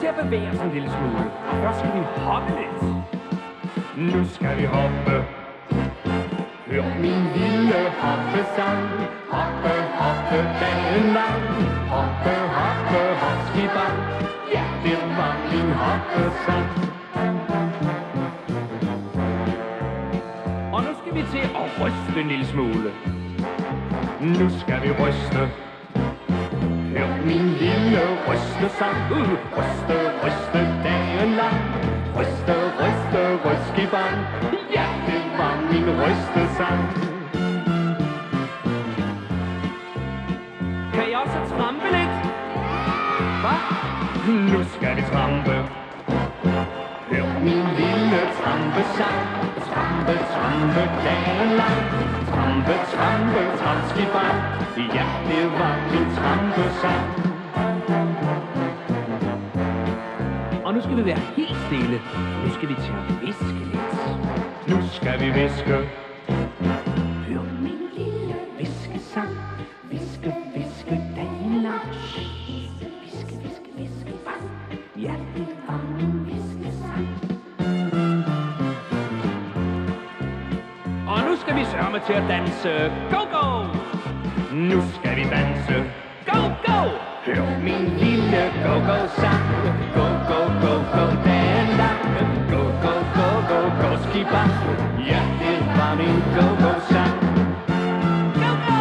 til at bevæge os en lille smule. Og først skal vi hoppe lidt. Nu skal vi hoppe. Hør min lille hoppesang. Hoppe, hoppe dagen lang. Hoppe, hoppe, hopskibang. Ja, det var min hoppesang. Og nu skal vi til at ryste en lille smule. Nu skal vi ryste. Hør min lille rystesang. Ryste, ryste dagen lang. Ryste, ryste, ryskibang. Ja, det var min rystesang. Kan I også trampe lidt? Hvad? Nu skal vi trampe. Hør min lille trampesang. Trampe, trampe dagen lang. Trampe, trampe, trampskibang. Ja, det var min trampesang. Og nu skal vi være helt stille. Nu skal vi til at viske lidt. Nu skal vi viske. Hør min lille viskesang. Viske, viske dagen lang. Viske, viske, viske bang. Ja, det var min viskesang. Og nu skal vi sørge til at danse. Go, go! Nu skal vi danse. Go, go! Hør min lille go-go-sang. Go, go, go, go dagen lang. Go, go, go, go, go skibang. Ja, det var min go-go-sang. Go, go!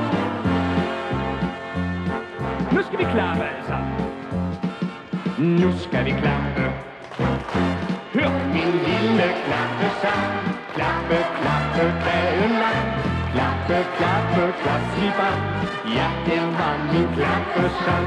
Nu skal vi klappe alle sammen. Nu skal vi klappe. Hør min lille klappesang. Klappe, klappe dagen lang. Klappe, klappe, klapskibang. Ja, det var min klappesang.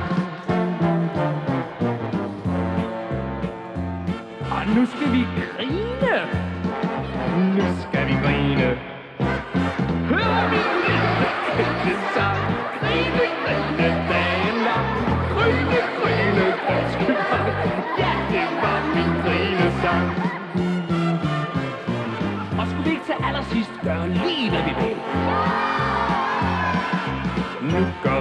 Og nu skal vi grine. Nu skal vi grine. Hør min lille Sang. Grine, grine dagen lang. Grine, grine, klapskibang. Ja, det var min grinesang. Og skulle vi ikke til allersidst gøre lige, hvad vi vil? Nu gør